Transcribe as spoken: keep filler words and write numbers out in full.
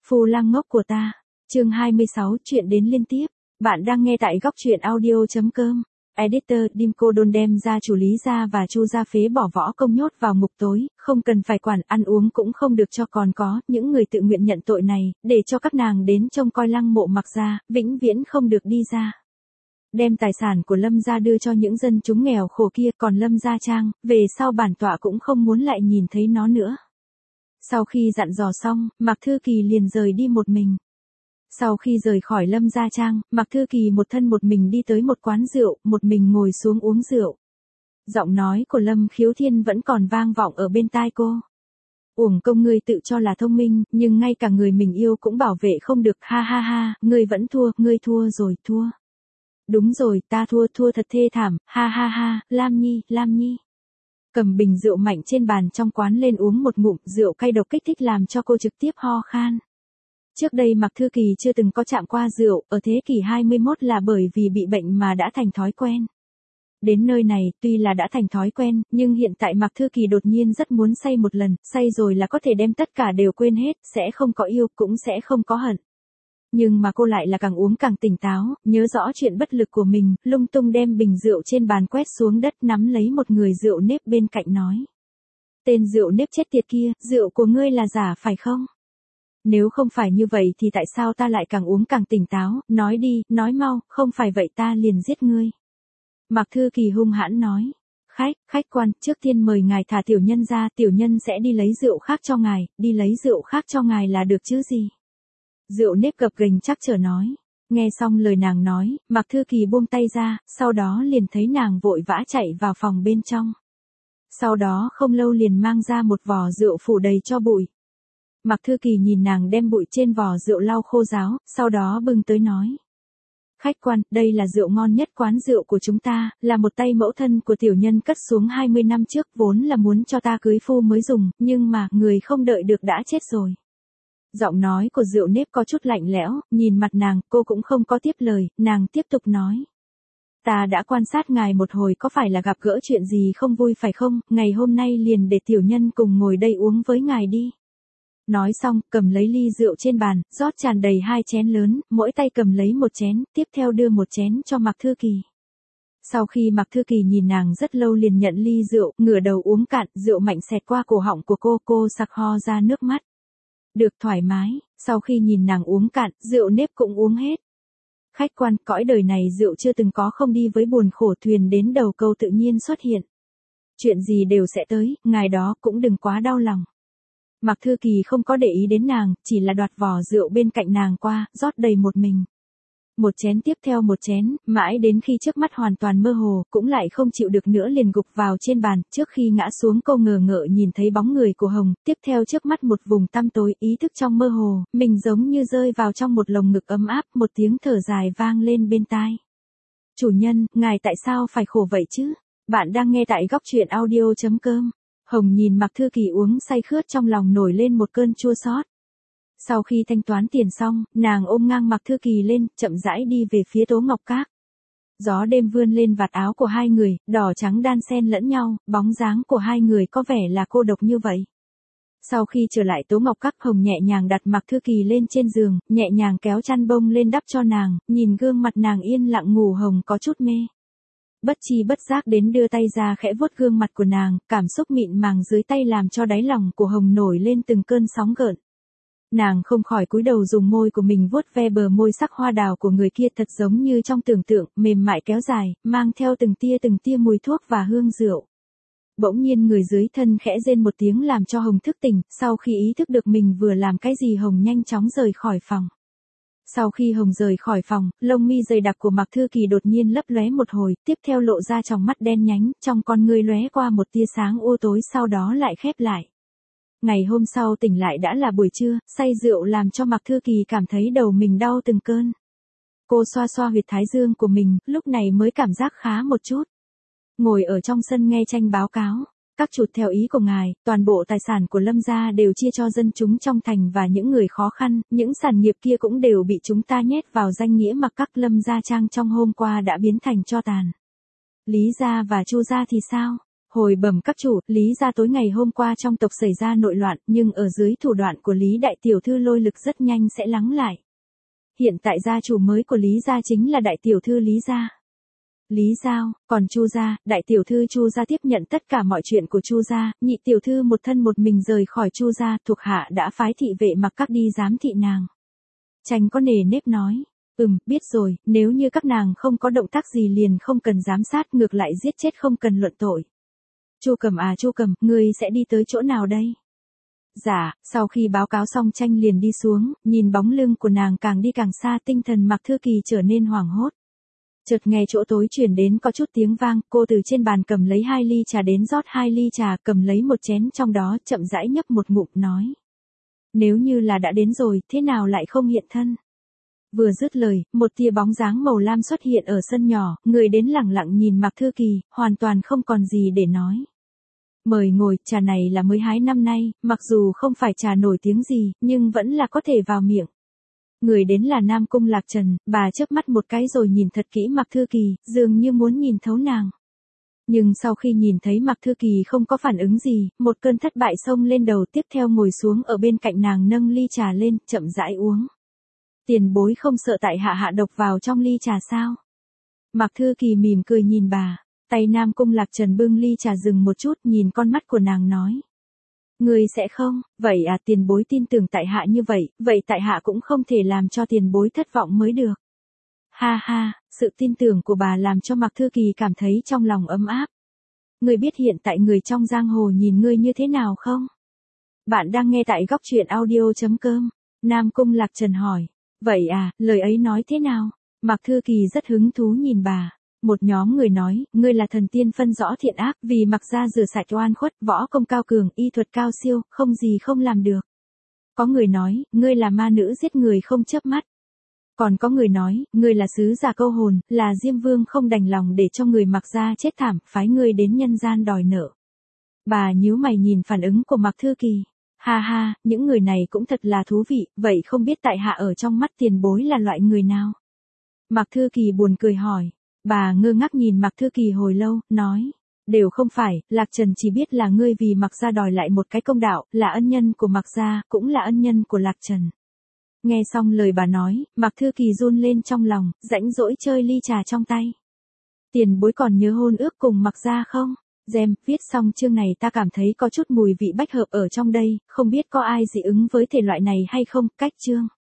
Phu lang ngốc của ta. Chương hai mươi sáu, chuyện đến liên tiếp. Bạn đang nghe tại góc truyện audio chấm com. Editor Dimco Đôn đem ra chủ Lý Gia và Chu Gia phế bỏ võ công nhốt vào ngục tối, không cần phải quản, ăn uống cũng không được cho, còn có những người tự nguyện nhận tội này, để cho các nàng đến trông coi lăng mộ Mặc gia, vĩnh viễn không được đi ra. Đem tài sản của Lâm gia đưa cho những dân chúng nghèo khổ kia, còn Lâm Gia Trang, về sau bản tọa cũng không muốn lại nhìn thấy nó nữa. Sau khi dặn dò xong, Mạc Thư Kỳ liền rời đi một mình. Sau khi rời khỏi Lâm Gia Trang, Mạc Thư Kỳ một thân một mình đi tới một quán rượu, một mình ngồi xuống uống rượu. Giọng nói của Lâm Khiếu Thiên vẫn còn vang vọng ở bên tai cô. Uổng công ngươi tự cho là thông minh, nhưng ngay cả người mình yêu cũng bảo vệ không được, ha ha ha, ngươi vẫn thua, ngươi thua rồi, thua. Đúng rồi, ta thua, thua thật thê thảm, ha ha ha, Lam Nhi, Lam Nhi. Cầm bình rượu mạnh trên bàn trong quán lên uống một ngụm, rượu cay độc kích thích làm cho cô trực tiếp ho khan. Trước đây Mạc Thư Kỳ chưa từng có chạm qua rượu, ở thế kỷ hai mươi mốt là bởi vì bị bệnh mà đã thành thói quen. Đến nơi này, tuy là đã thành thói quen, nhưng hiện tại Mạc Thư Kỳ đột nhiên rất muốn say một lần, say rồi là có thể đem tất cả đều quên hết, sẽ không có yêu, cũng sẽ không có hận. Nhưng mà cô lại là càng uống càng tỉnh táo, nhớ rõ chuyện bất lực của mình, lung tung đem bình rượu trên bàn quét xuống đất, nắm lấy một người rượu nếp bên cạnh nói. Tên rượu nếp chết tiệt kia, rượu của ngươi là giả phải không? Nếu không phải như vậy thì tại sao ta lại càng uống càng tỉnh táo, nói đi, nói mau, không phải vậy ta liền giết ngươi. Mạc Thư Kỳ hung hãn nói. Khách, khách quan, trước tiên mời ngài thả tiểu nhân ra, tiểu nhân sẽ đi lấy rượu khác cho ngài, đi lấy rượu khác cho ngài là được chứ gì. Rượu nếp gập ghềnh chắc chở nói. Nghe xong lời nàng nói, Mạc Thư Kỳ buông tay ra, sau đó liền thấy nàng vội vã chạy vào phòng bên trong. Sau đó không lâu liền mang ra một vò rượu phủ đầy cho bụi. Mạc Thư Kỳ nhìn nàng đem bụi trên vò rượu lau khô ráo, sau đó bưng tới nói. Khách quan, đây là rượu ngon nhất quán rượu của chúng ta, là một tay mẫu thân của tiểu nhân cất xuống hai mươi năm trước, vốn là muốn cho ta cưới phu mới dùng, nhưng mà, người không đợi được đã chết rồi. Giọng nói của rượu nếp có chút lạnh lẽo, nhìn mặt nàng, cô cũng không có tiếp lời, nàng tiếp tục nói. Ta đã quan sát ngài một hồi, có phải là gặp gỡ chuyện gì không vui phải không, ngày hôm nay liền để tiểu nhân cùng ngồi đây uống với ngài đi. Nói xong, cầm lấy ly rượu trên bàn, rót tràn đầy hai chén lớn, mỗi tay cầm lấy một chén, tiếp theo đưa một chén cho Mạc Thư Kỳ. Sau khi Mạc Thư Kỳ nhìn nàng rất lâu liền nhận ly rượu, ngửa đầu uống cạn, rượu mạnh xẹt qua cổ họng của cô, cô sặc ho ra nước mắt. Được thoải mái, sau khi nhìn nàng uống cạn, rượu nếp cũng uống hết. Khách quan, cõi đời này rượu chưa từng có, không đi với buồn khổ, thuyền đến đầu câu tự nhiên xuất hiện. Chuyện gì đều sẽ tới, ngài đó cũng đừng quá đau lòng. Mạc Thư Kỳ không có để ý đến nàng, chỉ là đoạt vò rượu bên cạnh nàng qua, rót đầy một mình. Một chén tiếp theo một chén, mãi đến khi trước mắt hoàn toàn mơ hồ, cũng lại không chịu được nữa liền gục vào trên bàn, trước khi ngã xuống cô ngờ ngợ nhìn thấy bóng người của Hồng, tiếp theo trước mắt một vùng tăm tối, ý thức trong mơ hồ, mình giống như rơi vào trong một lồng ngực ấm áp, một tiếng thở dài vang lên bên tai. Chủ nhân, ngài tại sao phải khổ vậy chứ? Bạn đang nghe tại góc truyện audio chấm com. Hồng nhìn Mạc Thư Kỳ uống say khướt, trong lòng nổi lên một cơn chua xót. Sau khi thanh toán tiền xong, nàng ôm ngang Mạc Thư Kỳ lên, chậm rãi đi về phía Tố Ngọc Các. Gió đêm vươn lên vạt áo của hai người, đỏ trắng đan xen lẫn nhau, bóng dáng của hai người có vẻ là cô độc như vậy. Sau khi trở lại Tố Ngọc Các, Hồng nhẹ nhàng đặt Mạc Thư Kỳ lên trên giường, nhẹ nhàng kéo chăn bông lên đắp cho nàng, nhìn gương mặt nàng yên lặng ngủ, Hồng có chút mê. Bất chi bất giác đến đưa tay ra khẽ vuốt gương mặt của nàng, cảm xúc mịn màng dưới tay làm cho đáy lòng của Hồng nổi lên từng cơn sóng gợn. Nàng không khỏi cúi đầu dùng môi của mình vuốt ve bờ môi sắc hoa đào của người kia, thật giống như trong tưởng tượng, mềm mại kéo dài, mang theo từng tia từng tia mùi thuốc và hương rượu. Bỗng nhiên người dưới thân khẽ rên một tiếng làm cho Hồng thức tỉnh, sau khi ý thức được mình vừa làm cái gì, Hồng nhanh chóng rời khỏi phòng. Sau khi Hồng rời khỏi phòng, lông mi dày đặc của Mạc Thư Kỳ đột nhiên lấp lóe một hồi, tiếp theo lộ ra tròng mắt đen nhánh, trong con ngươi lóe qua một tia sáng u tối, sau đó lại khép lại. Ngày hôm sau tỉnh lại đã là buổi trưa, say rượu làm cho Mạc Thư Kỳ cảm thấy đầu mình đau từng cơn. Cô xoa xoa huyệt thái dương của mình, lúc này mới cảm giác khá một chút. Ngồi ở trong sân nghe tranh báo cáo. Các chủ, theo ý của ngài, toàn bộ tài sản của Lâm gia đều chia cho dân chúng trong thành và những người khó khăn, những sản nghiệp kia cũng đều bị chúng ta nhét vào danh nghĩa Mặc Các. Lâm Gia Trang trong hôm qua đã biến thành tro tàn. Lý gia và Chu gia thì sao? Hồi bẩm các chủ, Lý gia tối ngày hôm qua trong tộc xảy ra nội loạn, nhưng ở dưới thủ đoạn của Lý đại tiểu thư lôi lực rất nhanh sẽ lắng lại. Hiện tại gia chủ mới của Lý gia chính là đại tiểu thư Lý gia. Lý Giao, còn Chu gia, đại tiểu thư Chu gia tiếp nhận tất cả mọi chuyện của Chu gia, nhị tiểu thư một thân một mình rời khỏi Chu gia, thuộc hạ đã phái thị vệ mặc các đi giám thị nàng. Tranh có nề nếp nói, ừm, biết rồi, nếu như các nàng không có động tác gì liền không cần giám sát, ngược lại giết chết không cần luận tội. Chu Cầm à Chu Cầm, ngươi sẽ đi tới chỗ nào đây? Dạ, sau khi báo cáo xong Tranh liền đi xuống, nhìn bóng lưng của nàng càng đi càng xa, tinh thần Mạc Thư Kỳ trở nên hoảng hốt. Chợt nghe chỗ tối truyền đến có chút tiếng vang, cô từ trên bàn cầm lấy hai ly trà đến rót hai ly trà, cầm lấy một chén trong đó, chậm rãi nhấp một ngụm nói. Nếu như là đã đến rồi, thế nào lại không hiện thân? Vừa dứt lời, một tia bóng dáng màu lam xuất hiện ở sân nhỏ, người đến lẳng lặng nhìn Mạc Thư Kỳ, hoàn toàn không còn gì để nói. Mời ngồi, trà này là mới hái năm nay, mặc dù không phải trà nổi tiếng gì, nhưng vẫn là có thể vào miệng. Người đến là Nam Cung Lạc Trần, bà chớp mắt một cái rồi nhìn thật kỹ Mạc Thư Kỳ, dường như muốn nhìn thấu nàng. Nhưng sau khi nhìn thấy Mạc Thư Kỳ không có phản ứng gì, một cơn thất bại xông lên đầu, tiếp theo ngồi xuống ở bên cạnh nàng nâng ly trà lên, chậm rãi uống. Tiền bối không sợ tại hạ hạ độc vào trong ly trà sao? Mạc Thư Kỳ mỉm cười nhìn bà, tay Nam Cung Lạc Trần bưng ly trà dừng một chút, nhìn con mắt của nàng nói. Người sẽ không, vậy à, tiền bối tin tưởng tại hạ như vậy, vậy tại hạ cũng không thể làm cho tiền bối thất vọng mới được. Ha ha, sự tin tưởng của bà làm cho Mạc Thư Kỳ cảm thấy trong lòng ấm áp. Người biết hiện tại người trong giang hồ nhìn ngươi như thế nào không? Bạn đang nghe tại góc truyện audio chấm com. Nam Cung Lạc Trần hỏi. Vậy à, lời ấy nói thế nào? Mạc Thư Kỳ rất hứng thú nhìn bà. Một nhóm người nói, ngươi là thần tiên phân rõ thiện ác, vì Mạc gia rửa sạch oan khuất, võ công cao cường, y thuật cao siêu, không gì không làm được. Có người nói, ngươi là ma nữ giết người không chớp mắt. Còn có người nói, ngươi là sứ giả câu hồn, là Diêm Vương không đành lòng để cho người Mạc gia chết thảm, phái ngươi đến nhân gian đòi nợ. Bà nhíu mày nhìn phản ứng của Mạc Thư Kỳ. Ha ha, những người này cũng thật là thú vị, vậy không biết tại hạ ở trong mắt tiền bối là loại người nào? Mạc Thư Kỳ buồn cười hỏi. Bà ngơ ngác nhìn Mạc Thư Kỳ hồi lâu, nói. Đều không phải, Lạc Trần chỉ biết là ngươi vì Mạc gia đòi lại một cái công đạo, là ân nhân của Mạc gia, cũng là ân nhân của Lạc Trần. Nghe xong lời bà nói, Mạc Thư Kỳ run lên trong lòng, rãnh rỗi chơi ly trà trong tay. Tiền bối còn nhớ hôn ước cùng Mạc gia không? Gem, viết xong chương này ta cảm thấy có chút mùi vị bách hợp ở trong đây, không biết có ai dị ứng với thể loại này hay không, cách chương.